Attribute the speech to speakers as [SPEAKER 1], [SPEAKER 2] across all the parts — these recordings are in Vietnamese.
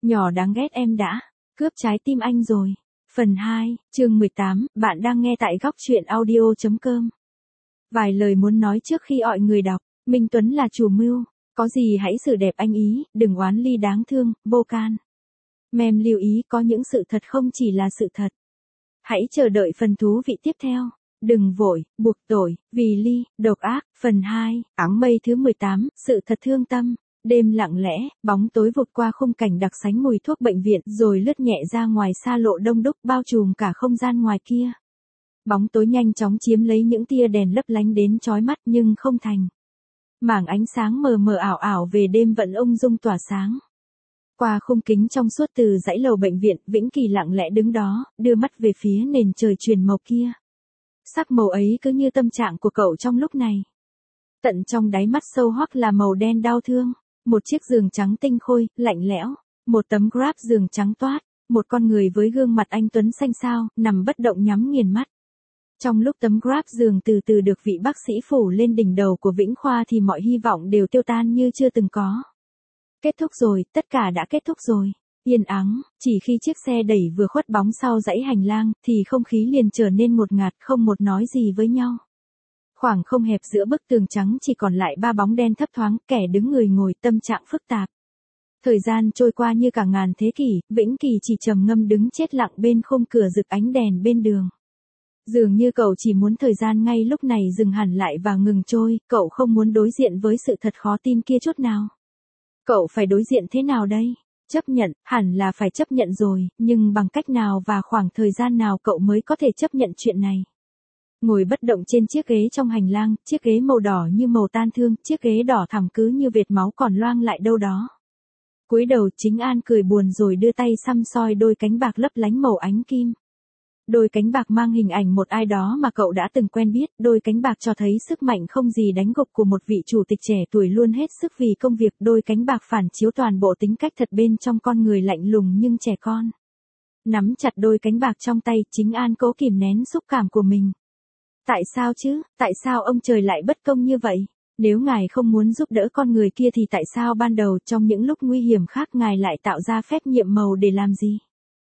[SPEAKER 1] Nhỏ đáng ghét em đã cướp trái tim anh rồi. Phần 2, chương 18, bạn đang nghe tại góc truyện audio.com. Vài lời muốn nói trước khi gọi người đọc. Minh Tuấn là chủ mưu, có gì hãy xử đẹp anh ý, đừng oán ly đáng thương, vô can. Mem lưu ý có những sự thật không chỉ là sự thật. Hãy chờ đợi phần thú vị tiếp theo. Đừng vội, buộc tội, vì ly, độc ác. Phần 2, áng mây thứ 18, sự thật thương tâm. Đêm lặng lẽ, bóng tối vụt qua khung cảnh đặc sánh mùi thuốc bệnh viện rồi lướt nhẹ ra ngoài xa lộ đông đúc bao trùm cả không gian ngoài kia. Bóng tối nhanh chóng chiếm lấy những tia đèn lấp lánh đến chói mắt nhưng không thành. Mảng ánh sáng mờ mờ ảo ảo về đêm vẫn ung dung tỏa sáng. Qua khung kính trong suốt từ dãy lầu bệnh viện, Vĩnh Kỳ lặng lẽ đứng đó, đưa mắt về phía nền trời chuyển màu kia. Sắc màu ấy cứ như tâm trạng của cậu trong lúc này. Tận trong đáy mắt sâu hoắc là màu đen đau thương. Một chiếc giường trắng tinh khôi, lạnh lẽo. Một tấm grab giường trắng toát. Một con người với gương mặt anh tuấn xanh xao, nằm bất động nhắm nghiền mắt. Trong lúc tấm grab giường từ từ được vị bác sĩ phủ lên đỉnh đầu của Vĩnh Khoa thì mọi hy vọng đều tiêu tan như chưa từng có. Kết thúc rồi, tất cả đã kết thúc rồi. Yên ắng, chỉ khi chiếc xe đẩy vừa khuất bóng sau dãy hành lang, thì không khí liền trở nên ngột ngạt, không một nói gì với nhau. Khoảng không hẹp giữa bức tường trắng chỉ còn lại ba bóng đen thấp thoáng, kẻ đứng người ngồi, tâm trạng phức tạp. Thời gian trôi qua như cả ngàn thế kỷ, Vĩnh Kỳ chỉ trầm ngâm đứng chết lặng bên khung cửa rực ánh đèn bên đường. Dường như cậu chỉ muốn thời gian ngay lúc này dừng hẳn lại và ngừng trôi, cậu không muốn đối diện với sự thật khó tin kia chút nào. Cậu phải đối diện thế nào đây? Chấp nhận, hẳn là phải chấp nhận rồi, nhưng bằng cách nào và khoảng thời gian nào cậu mới có thể chấp nhận chuyện này? Ngồi bất động trên chiếc ghế trong hành lang, chiếc ghế màu đỏ như màu tan thương, chiếc ghế đỏ thẳm cứ như vệt máu còn loang lại đâu đó. Cúi đầu Chính An cười buồn rồi đưa tay săm soi đôi cánh bạc lấp lánh màu ánh kim. Đôi cánh bạc mang hình ảnh một ai đó mà cậu đã từng quen biết, đôi cánh bạc cho thấy sức mạnh không gì đánh gục của một vị chủ tịch trẻ tuổi luôn hết sức vì công việc, đôi cánh bạc phản chiếu toàn bộ tính cách thật bên trong con người lạnh lùng nhưng trẻ con. Nắm chặt đôi cánh bạc trong tay, Chính An cố kìm nén xúc cảm của mình. Tại sao chứ, tại sao ông trời lại bất công như vậy? Nếu ngài không muốn giúp đỡ con người kia thì tại sao ban đầu trong những lúc nguy hiểm khác ngài lại tạo ra phép nhiệm màu để làm gì?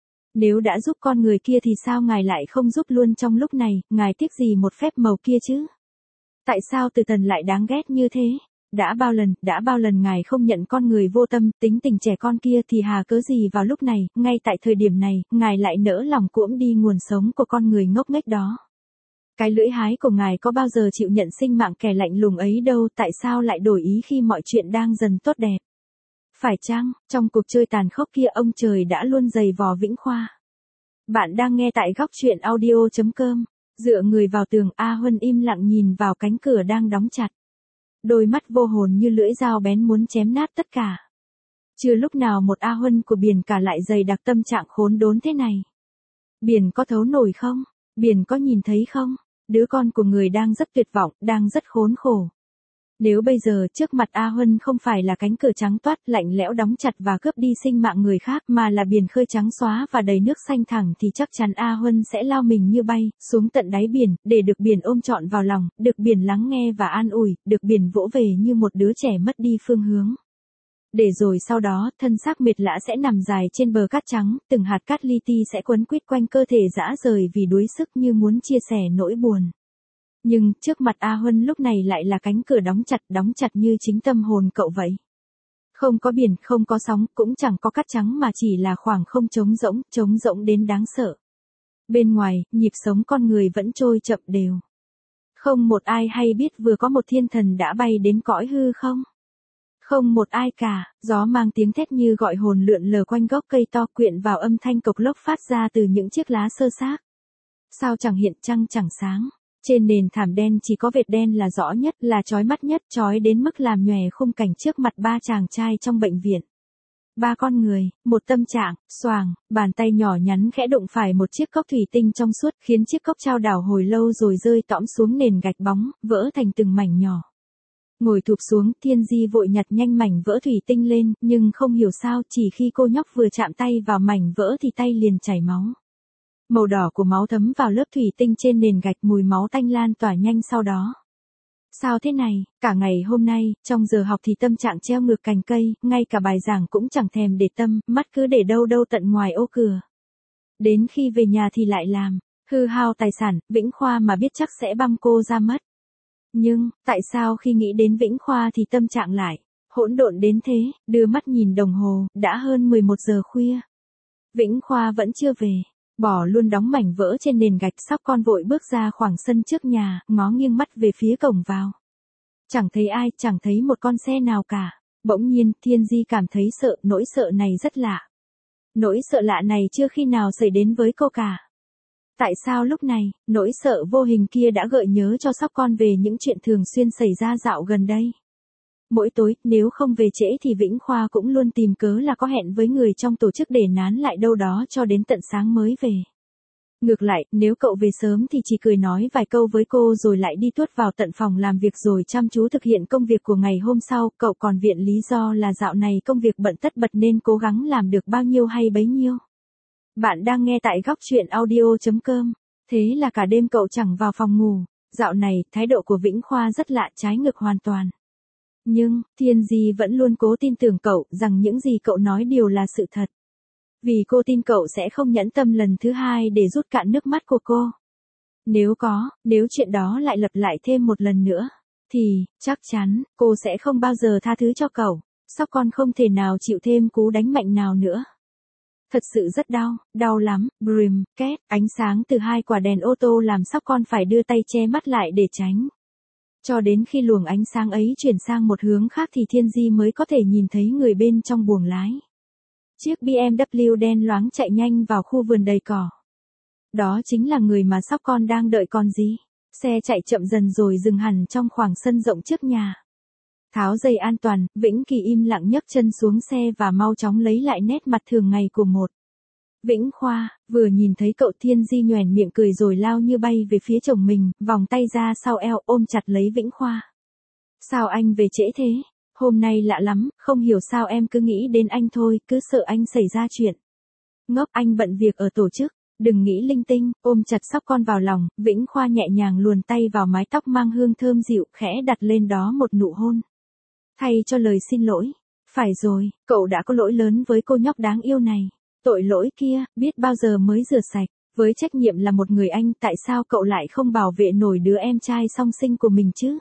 [SPEAKER 1] Nếu đã giúp con người kia thì sao ngài lại không giúp luôn trong lúc này, ngài tiếc gì một phép màu kia chứ? Tại sao Từ Thần lại đáng ghét như thế? Đã bao lần ngài không nhận con người vô tâm, tính tình trẻ con kia thì hà cớ gì vào lúc này, ngay tại thời điểm này, ngài lại nỡ lòng cuỗm đi nguồn sống của con người ngốc nghếch đó. Cái lưỡi hái của ngài có bao giờ chịu nhận sinh mạng kẻ lạnh lùng ấy đâu, tại sao lại đổi ý khi mọi chuyện đang dần tốt đẹp? Phải chăng, trong cuộc chơi tàn khốc kia ông trời đã luôn giày vò Vĩnh Khoa? Bạn đang nghe tại góc truyện audio.com. Dựa người vào tường, A Huân im lặng nhìn vào cánh cửa đang đóng chặt. Đôi mắt vô hồn như lưỡi dao bén muốn chém nát tất cả. Chưa lúc nào một A Huân của Biển Cả lại dày đặc tâm trạng khốn đốn thế này. Biển có thấu nổi không? Biển có nhìn thấy không? Đứa con của người đang rất tuyệt vọng, đang rất khốn khổ. Nếu bây giờ trước mặt A Huân không phải là cánh cửa trắng toát, lạnh lẽo đóng chặt và cướp đi sinh mạng người khác mà là biển khơi trắng xóa và đầy nước xanh thẳm thì chắc chắn A Huân sẽ lao mình như bay, xuống tận đáy biển, để được biển ôm trọn vào lòng, được biển lắng nghe và an ủi, được biển vỗ về như một đứa trẻ mất đi phương hướng. Để rồi sau đó, thân xác mệt lả sẽ nằm dài trên bờ cát trắng, từng hạt cát li ti sẽ quấn quýt quanh cơ thể rã rời vì đuối sức như muốn chia sẻ nỗi buồn. Nhưng, trước mặt A Huân lúc này lại là cánh cửa đóng chặt như chính tâm hồn cậu vậy. Không có biển, không có sóng, cũng chẳng có cát trắng mà chỉ là khoảng không trống rỗng đến đáng sợ. Bên ngoài, nhịp sống con người vẫn trôi chậm đều. Không một ai hay biết vừa có một thiên thần đã bay đến cõi hư không? Không một ai cả, gió mang tiếng thét như gọi hồn lượn lờ quanh gốc cây to quyện vào âm thanh cộc lốc phát ra từ những chiếc lá sơ xác. Sao chẳng hiện, trăng chẳng sáng. Trên nền thảm đen chỉ có vệt đen là rõ nhất, là chói mắt nhất, chói đến mức làm nhòe khung cảnh trước mặt ba chàng trai trong bệnh viện. Ba con người, một tâm trạng, xoàng, bàn tay nhỏ nhắn khẽ đụng phải một chiếc cốc thủy tinh trong suốt khiến chiếc cốc chao đảo hồi lâu rồi rơi tõm xuống nền gạch bóng, vỡ thành từng mảnh nhỏ. Ngồi thụp xuống, Thiên Di vội nhặt nhanh mảnh vỡ thủy tinh lên, nhưng không hiểu sao chỉ khi cô nhóc vừa chạm tay vào mảnh vỡ thì tay liền chảy máu. Màu đỏ của máu thấm vào lớp thủy tinh trên nền gạch, mùi máu tanh lan tỏa nhanh sau đó. Sao thế này, cả ngày hôm nay, trong giờ học thì tâm trạng treo ngược cành cây, ngay cả bài giảng cũng chẳng thèm để tâm, mắt cứ để đâu đâu tận ngoài ô cửa. Đến khi về nhà thì lại làm, hư hao tài sản, Vĩnh Khoa mà biết chắc sẽ băm cô ra mất. Nhưng, tại sao khi nghĩ đến Vĩnh Khoa thì tâm trạng lại hỗn độn đến thế, đưa mắt nhìn đồng hồ, đã hơn 11 giờ khuya. Vĩnh Khoa vẫn chưa về, bỏ luôn đóng mảnh vỡ trên nền gạch, Sóc Con vội bước ra khoảng sân trước nhà, ngó nghiêng mắt về phía cổng vào. Chẳng thấy ai, chẳng thấy một con xe nào cả. Bỗng nhiên, Thiên Di cảm thấy sợ, nỗi sợ này rất lạ. Nỗi sợ lạ này chưa khi nào xảy đến với cô cả. Tại sao lúc này, nỗi sợ vô hình kia đã gợi nhớ cho Sóc Con về những chuyện thường xuyên xảy ra dạo gần đây? Mỗi tối, nếu không về trễ thì Vĩnh Khoa cũng luôn tìm cớ là có hẹn với người trong tổ chức để nán lại đâu đó cho đến tận sáng mới về. Ngược lại, nếu cậu về sớm thì chỉ cười nói vài câu với cô rồi lại đi tuốt vào tận phòng làm việc rồi chăm chú thực hiện công việc của ngày hôm sau. Cậu còn viện lý do là dạo này công việc bận tất bật nên cố gắng làm được bao nhiêu hay bấy nhiêu. Bạn đang nghe tại góc truyện audio.com. Thế là cả đêm cậu chẳng vào phòng ngủ. Dạo này, thái độ của Vĩnh Khoa rất lạ, trái ngược hoàn toàn. Nhưng, Thiên Di vẫn luôn cố tin tưởng cậu rằng những gì cậu nói đều là sự thật. Vì cô tin cậu sẽ không nhẫn tâm lần thứ hai để rút cạn nước mắt của cô. Nếu chuyện đó lại lặp lại thêm một lần nữa, thì, chắc chắn, cô sẽ không bao giờ tha thứ cho cậu. Sóc Con không thể nào chịu thêm cú đánh mạnh nào nữa. Thật sự rất đau, đau lắm, brim, két, ánh sáng từ hai quả đèn ô tô làm Sóc Con phải đưa tay che mắt lại để tránh. Cho đến khi luồng ánh sáng ấy chuyển sang một hướng khác thì Thiên Di mới có thể nhìn thấy người bên trong buồng lái. Chiếc BMW đen loáng chạy nhanh vào khu vườn đầy cỏ. Đó chính là người mà Sóc Con đang đợi còn gì. Xe chạy chậm dần rồi dừng hẳn trong khoảng sân rộng trước nhà. Tháo dây an toàn, Vĩnh Kỳ im lặng nhấc chân xuống xe và mau chóng lấy lại nét mặt thường ngày của một. Vĩnh Khoa, vừa nhìn thấy cậu Thiên Di nhoẻn miệng cười rồi lao như bay về phía chồng mình, vòng tay ra sau eo ôm chặt lấy Vĩnh Khoa. Sao anh về trễ thế? Hôm nay lạ lắm, không hiểu sao em cứ nghĩ đến anh thôi, cứ sợ anh xảy ra chuyện. Ngốc, anh bận việc ở tổ chức, đừng nghĩ linh tinh, ôm chặt Sóc Con vào lòng, Vĩnh Khoa nhẹ nhàng luồn tay vào mái tóc mang hương thơm dịu, khẽ đặt lên đó một nụ hôn. Thay cho lời xin lỗi. Phải rồi, cậu đã có lỗi lớn với cô nhóc đáng yêu này. Tội lỗi kia, biết bao giờ mới rửa sạch. Với trách nhiệm là một người anh, tại sao cậu lại không bảo vệ nổi đứa em trai song sinh của mình chứ?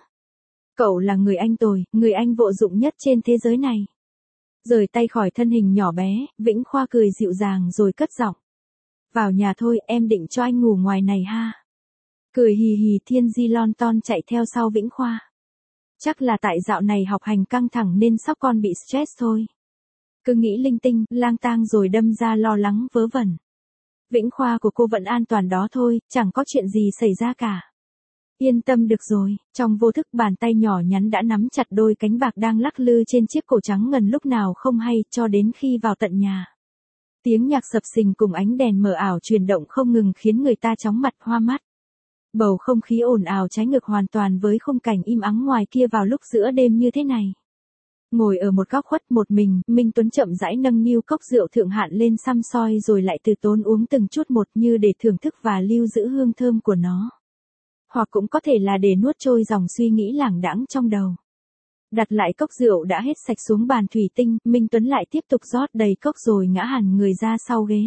[SPEAKER 1] Cậu là người anh tồi, người anh vô dụng nhất trên thế giới này. Rời tay khỏi thân hình nhỏ bé, Vĩnh Khoa cười dịu dàng rồi cất giọng. Vào nhà thôi, em định cho anh ngủ ngoài này ha. Cười hì hì, Thiên Di lon ton chạy theo sau Vĩnh Khoa. Chắc là tại dạo này học hành căng thẳng nên Sóc Con bị stress thôi. Cứ nghĩ linh tinh, lang tang rồi đâm ra lo lắng vớ vẩn. Vĩnh Khoa của cô vẫn an toàn đó thôi, chẳng có chuyện gì xảy ra cả. Yên tâm được rồi, trong vô thức bàn tay nhỏ nhắn đã nắm chặt đôi cánh bạc đang lắc lư trên chiếc cổ trắng ngần lúc nào không hay, cho đến khi vào tận nhà. Tiếng nhạc sập sình cùng ánh đèn mờ ảo chuyển động không ngừng khiến người ta chóng mặt hoa mắt. Bầu không khí ồn ào trái ngược hoàn toàn với khung cảnh im ắng ngoài kia vào lúc giữa đêm như thế này. Ngồi ở một góc khuất một mình, Minh Tuấn chậm rãi nâng niu cốc rượu thượng hạng lên xăm soi rồi lại từ tốn uống từng chút một như để thưởng thức và lưu giữ hương thơm của nó. Hoặc cũng có thể là để nuốt trôi dòng suy nghĩ lảng đãng trong đầu. Đặt lại cốc rượu đã hết sạch xuống bàn thủy tinh, Minh Tuấn lại tiếp tục rót đầy cốc rồi ngã hẳn người ra sau ghế.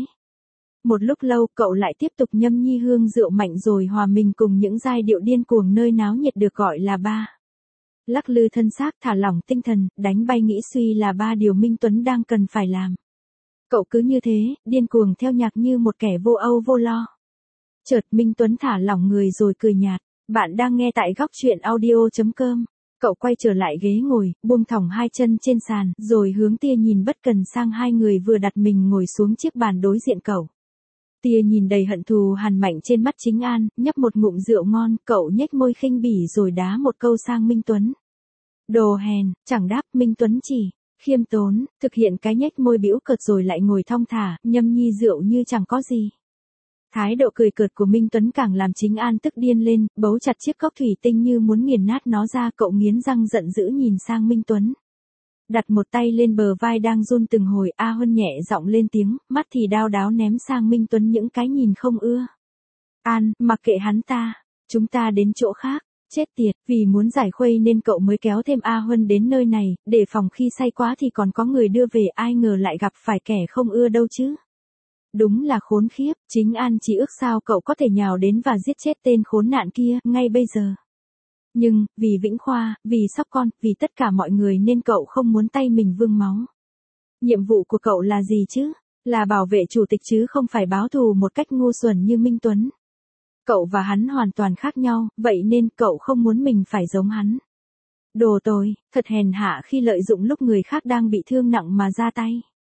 [SPEAKER 1] Một lúc lâu cậu lại tiếp tục nhâm nhi hương rượu mạnh rồi hòa mình cùng những giai điệu điên cuồng nơi náo nhiệt được gọi là ba. Lắc lư thân xác, thả lỏng tinh thần, đánh bay nghĩ suy là ba điều Minh Tuấn đang cần phải làm. Cậu cứ như thế, điên cuồng theo nhạc như một kẻ vô âu vô lo. Chợt Minh Tuấn thả lỏng người rồi cười nhạt. Bạn đang nghe tại góc truyện audio.com. Cậu quay trở lại ghế ngồi, buông thõng hai chân trên sàn, rồi hướng tia nhìn bất cần sang hai người vừa đặt mình ngồi xuống chiếc bàn đối diện cậu. Tia nhìn đầy hận thù hằn mạnh trên mắt Chính An, nhấp một ngụm rượu ngon, cậu nhếch môi khinh bỉ rồi đá một câu sang Minh Tuấn. Đồ hèn, chẳng đáp, Minh Tuấn chỉ khiêm tốn, thực hiện cái nhếch môi bĩu cợt rồi lại ngồi thong thả, nhâm nhi rượu như chẳng có gì. Thái độ cười cợt của Minh Tuấn càng làm Chính An tức điên lên, bấu chặt chiếc cốc thủy tinh như muốn nghiền nát nó ra, cậu nghiến răng giận dữ nhìn sang Minh Tuấn. Đặt một tay lên bờ vai đang run từng hồi, A Huân nhẹ giọng lên tiếng, mắt thì đao đáo ném sang Minh Tuấn những cái nhìn không ưa. An, mặc kệ hắn ta, chúng ta đến chỗ khác. Chết tiệt, vì muốn giải khuây nên cậu mới kéo thêm A Huân đến nơi này, để phòng khi say quá thì còn có người đưa về, ai ngờ lại gặp phải kẻ không ưa đâu chứ. Đúng là khốn khiếp, Chính An chỉ ước sao cậu có thể nhào đến và giết chết tên khốn nạn kia, ngay bây giờ. Nhưng, vì Vĩnh Khoa, vì sóc con, vì tất cả mọi người nên cậu không muốn tay mình vương máu. Nhiệm vụ của cậu là gì chứ? Là bảo vệ chủ tịch chứ không phải báo thù một cách ngu xuẩn như Minh Tuấn. Cậu và hắn hoàn toàn khác nhau, vậy nên cậu không muốn mình phải giống hắn. Đồ tồi, thật hèn hạ khi lợi dụng lúc người khác đang bị thương nặng mà ra tay.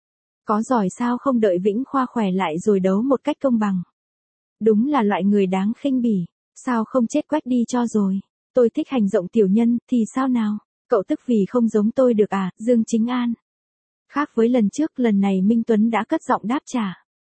[SPEAKER 1] Có giỏi sao không đợi Vĩnh Khoa khỏe lại rồi đấu một cách công bằng. Đúng là loại người đáng khinh bỉ, sao không chết quách đi cho rồi. Tôi thích hành động tiểu nhân, thì sao nào? Cậu tức vì không giống tôi được à, Dương Chính An. Khác với lần trước, lần này Minh Tuấn đã cất giọng đáp trả.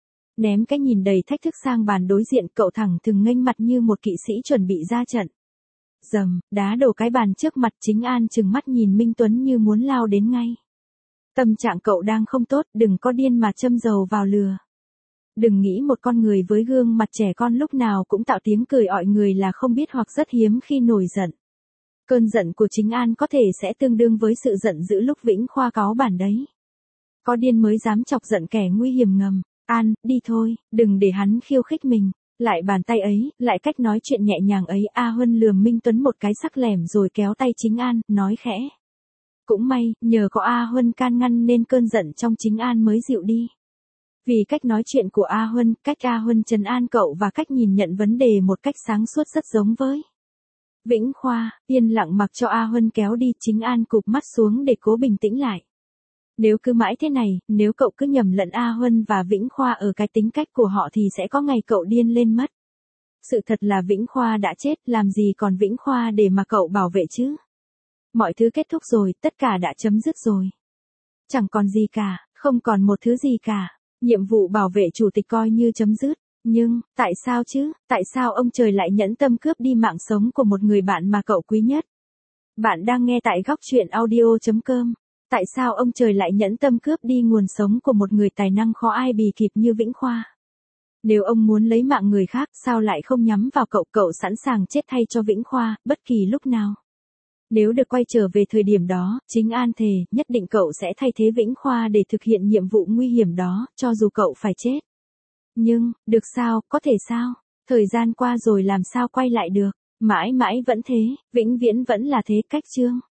[SPEAKER 1] Ném cái nhìn đầy thách thức sang bàn đối diện, cậu thẳng thừng nghênh mặt như một kỵ sĩ chuẩn bị ra trận. Dầm, đá đổ cái bàn trước mặt. Chính An trừng mắt nhìn Minh Tuấn như muốn lao đến ngay. Tâm trạng cậu đang không tốt, đừng có điên mà châm dầu vào lửa. Đừng nghĩ một con người với gương mặt trẻ con lúc nào cũng tạo tiếng cười ọi người là không biết hoặc rất hiếm khi nổi giận. Cơn giận của Chính An có thể sẽ tương đương với sự giận dữ lúc Vĩnh Khoa cáu bản đấy. Có điên mới dám chọc giận kẻ nguy hiểm ngầm. An, đi thôi, đừng để hắn khiêu khích mình. Lại bàn tay ấy, lại cách nói chuyện nhẹ nhàng ấy. A Huân lườm Minh Tuấn một cái sắc lẻm rồi kéo tay Chính An, nói khẽ. Cũng may, nhờ có A Huân can ngăn nên cơn giận trong Chính An mới dịu đi. Vì cách nói chuyện của A Huân, cách A Huân trấn an cậu và cách nhìn nhận vấn đề một cách sáng suốt rất giống với Vĩnh Khoa. Yên lặng mặc cho A Huân kéo đi, Chính An cụp mắt xuống để cố bình tĩnh lại. Nếu cứ mãi thế này, nếu cậu cứ nhầm lẫn A Huân và Vĩnh Khoa ở cái tính cách của họ thì sẽ có ngày cậu điên lên mất. Sự thật là Vĩnh Khoa đã chết, làm gì còn Vĩnh Khoa để mà cậu bảo vệ chứ? Mọi thứ kết thúc rồi, tất cả đã chấm dứt rồi. Chẳng còn gì cả, không còn một thứ gì cả. Nhiệm vụ bảo vệ chủ tịch coi như chấm dứt. Nhưng, tại sao chứ? Tại sao ông trời lại nhẫn tâm cướp đi mạng sống của một người bạn mà cậu quý nhất? Bạn đang nghe tại góc truyện audio.com. Tại sao ông trời lại nhẫn tâm cướp đi nguồn sống của một người tài năng khó ai bì kịp như Vĩnh Khoa? Nếu ông muốn lấy mạng người khác, sao lại không nhắm vào cậu? Cậu sẵn sàng chết thay cho Vĩnh Khoa, bất kỳ lúc nào. Nếu được quay trở về thời điểm đó, Chính An thề, nhất định cậu sẽ thay thế Vĩnh Khoa để thực hiện nhiệm vụ nguy hiểm đó, cho dù cậu phải chết. Nhưng, được sao, có thể sao? Thời gian qua rồi làm sao quay lại được? Mãi mãi vẫn thế, vĩnh viễn vẫn là thế. Cách chương